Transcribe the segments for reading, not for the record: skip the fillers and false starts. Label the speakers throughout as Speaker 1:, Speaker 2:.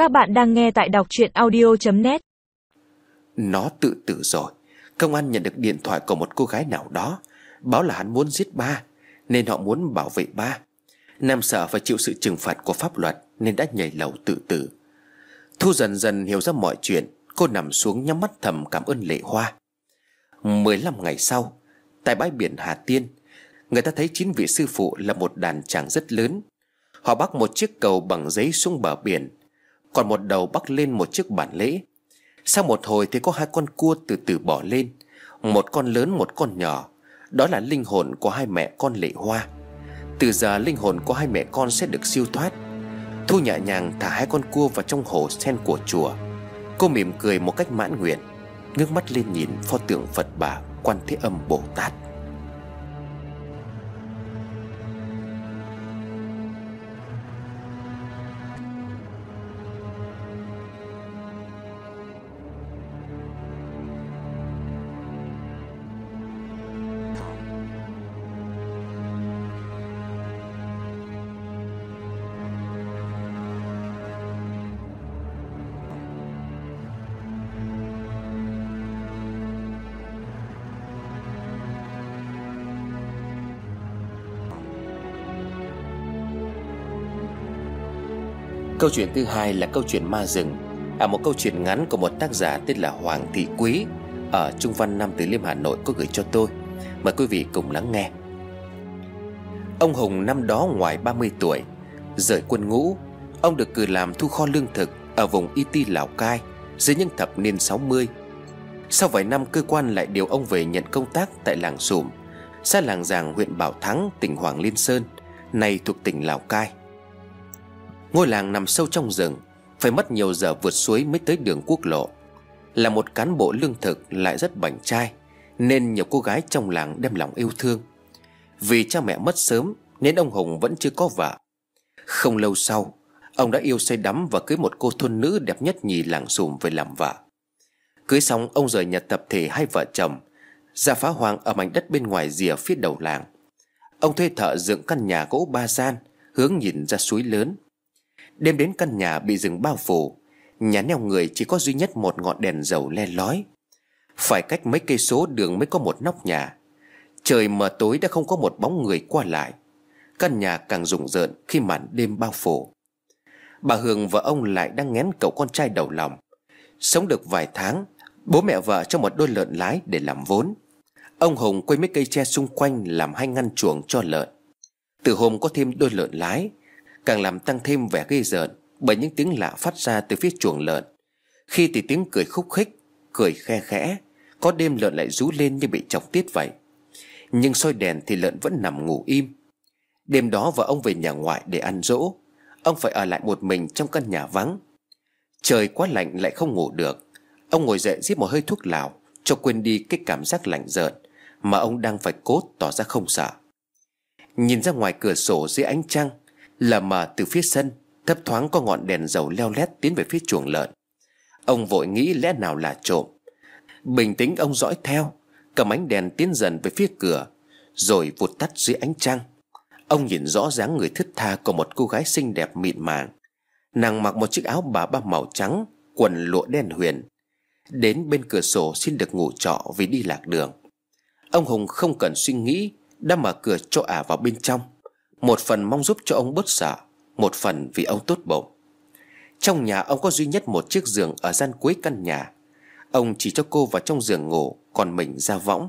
Speaker 1: Các bạn đang nghe tại đọc truyện audio.net.
Speaker 2: Nó tự tử rồi. Công an nhận được điện thoại của một cô gái nào đó, báo là hắn muốn giết ba, nên họ muốn bảo vệ ba. Nam sợ phải chịu sự trừng phạt của pháp luật nên đã nhảy lầu tự tử. Thu dần dần hiểu ra mọi chuyện. Cô nằm xuống nhắm mắt thầm cảm ơn Lệ Hoa. 15 ngày sau, tại bãi biển Hà Tiên, người ta thấy 9 vị sư phụ là một đàn tràng rất lớn. Họ bắc một chiếc cầu bằng giấy xuống bờ biển, còn một đầu bắc lên một chiếc bàn lễ. Sau một hồi thì có 2 con cua từ từ bò lên, một con lớn một con nhỏ. Đó là linh hồn của 2 mẹ con Lệ Hoa. Từ giờ linh hồn của 2 mẹ con sẽ được siêu thoát. Thu nhẹ nhàng thả 2 con cua vào trong hồ sen của chùa. Cô mỉm cười một cách mãn nguyện, ngước mắt lên nhìn pho tượng Phật Bà Quan Thế Âm Bồ Tát. Câu chuyện thứ hai là câu chuyện ma rừng, một câu chuyện ngắn của một tác giả tên là Hoàng Thị Quý ở Trung Văn, Nam Từ Liêm, Hà Nội có gửi cho tôi. Mời quý vị cùng lắng nghe. Ông Hùng năm đó ngoài 30 tuổi, rời quân ngũ. Ông được cử làm thu kho lương thực ở vùng Y Tý, Lào Cai dưới những thập niên 60. Sau vài năm, cơ quan lại điều ông về nhận công tác tại làng Sùm, xã Làng Giàng, huyện Bảo Thắng, tỉnh Hoàng Liên Sơn, nay thuộc tỉnh Lào Cai. Ngôi làng nằm sâu trong rừng, phải mất nhiều giờ vượt suối mới tới đường quốc lộ. Là một cán bộ lương thực lại rất bảnh trai, nên nhiều cô gái trong làng đem lòng yêu thương. Vì cha mẹ mất sớm nên ông Hùng vẫn chưa có vợ. Không lâu sau, ông đã yêu say đắm và cưới một cô thôn nữ đẹp nhất nhì làng Sùm về làm vợ. Cưới xong, ông rời nhà tập thể 2 vợ chồng ra phá hoang ở mảnh đất bên ngoài rìa phía đầu làng. Ông thuê thợ dựng căn nhà gỗ 3 gian hướng nhìn ra suối lớn. Đêm đến, căn nhà bị rừng bao phủ. Nhà neo người chỉ có duy nhất một ngọn đèn dầu le lói. Phải cách mấy cây số đường mới có một nóc nhà. Trời mờ tối đã không có một bóng người qua lại. Căn nhà càng rùng rợn khi màn đêm bao phủ. Bà Hường và ông lại đang nghén cậu con trai đầu lòng. Sống được vài tháng, bố mẹ vợ cho một đôi lợn lái để làm vốn. Ông Hùng quây mấy cây tre xung quanh làm 2 ngăn chuồng cho lợn. Từ hôm có thêm đôi lợn lái, càng làm tăng thêm vẻ ghê rợn bởi những tiếng lạ phát ra từ phía chuồng lợn. Khi thì tiếng cười khúc khích, cười khe khẽ, có đêm lợn lại rú lên như bị chọc tiết vậy. Nhưng soi đèn thì lợn vẫn nằm ngủ im. Đêm đó vợ ông về nhà ngoại để ăn dỗ. Ông phải ở lại một mình trong căn nhà vắng. Trời quá lạnh lại không ngủ được. Ông ngồi dậy rít một hơi thuốc lào cho quên đi cái cảm giác lạnh rợn mà ông đang phải cố tỏ ra không sợ. Nhìn ra ngoài cửa sổ dưới ánh trăng, lờ mờ từ phía sân thấp thoáng có ngọn đèn dầu leo lét tiến về phía chuồng lợn. Ông vội nghĩ lẽ nào là trộm. Bình tĩnh ông dõi theo, cầm ánh đèn tiến dần về phía cửa, rồi vụt tắt dưới ánh trăng. Ông nhìn rõ dáng người thướt tha của một cô gái xinh đẹp mịn màng. Nàng mặc một chiếc áo bà ba màu trắng, quần lụa đen huyền, đến bên cửa sổ xin được ngủ trọ vì đi lạc đường. Ông Hùng không cần suy nghĩ đã mở cửa cho ả vào bên trong. Một phần mong giúp cho ông bớt sợ, một phần vì ông tốt bụng. Trong nhà ông có duy nhất một chiếc giường ở gian cuối căn nhà. Ông chỉ cho cô vào trong giường ngủ, còn mình ra võng.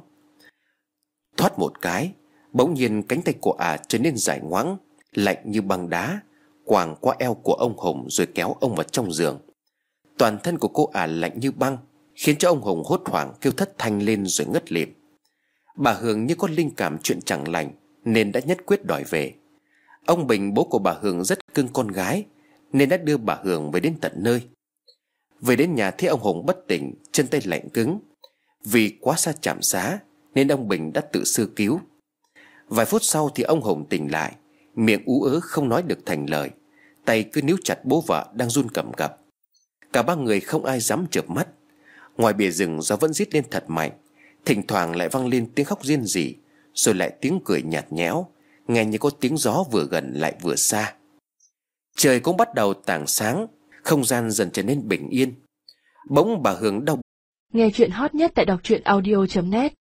Speaker 2: Thoát một cái, bỗng nhiên cánh tay của ả trở nên dài ngoãng, lạnh như băng đá, quàng qua eo của ông Hùng rồi kéo ông vào trong giường. Toàn thân của cô ả lạnh như băng, khiến cho ông Hùng hốt hoảng kêu thất thanh lên rồi ngất lịm. Bà Hường như có linh cảm chuyện chẳng lành nên đã nhất quyết đòi về. Ông Bình, bố của bà Hường, rất cưng con gái nên đã đưa bà Hường về đến tận nơi. Về đến nhà thấy ông Hùng bất tỉnh, chân tay lạnh cứng. Vì quá xa trạm xá nên ông Bình đã tự sơ cứu. Vài phút sau thì ông Hùng tỉnh lại, miệng ú ớ không nói được thành lời, tay cứ níu chặt bố vợ đang run cầm cập. Cả 3 người không ai dám chợp mắt. Ngoài bìa rừng gió vẫn rít lên thật mạnh, thỉnh thoảng lại vang lên tiếng khóc rên rỉ, rồi lại tiếng cười nhạt nhẽo, nghe như có tiếng gió vừa gần lại vừa xa. Trời cũng bắt đầu tảng sáng. Không gian dần trở nên bình yên. Bỗng bà Hường đau.
Speaker 3: Nghe chuyện hot nhất tại đọc truyện audio.net